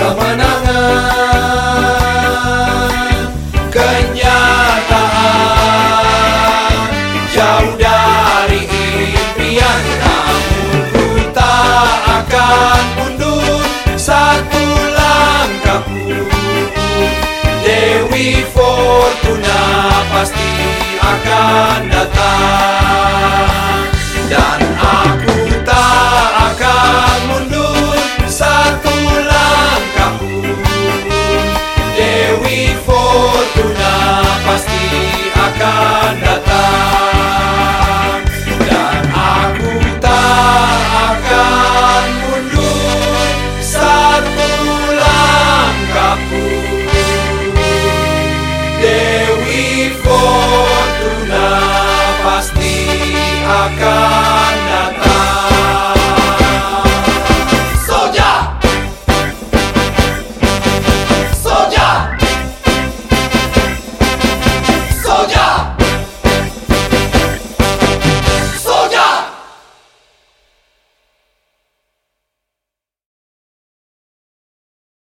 kemenangan, kenyataan jauh dari impian, namun ku tak akan mundur satu langkah pun. Dewi Fortuna pasti akan datang, dan aku tak akan mundur satu langkah pun. Dewi Fortuna pasti akan datang, dan aku tak akan mundur satu langkah pun.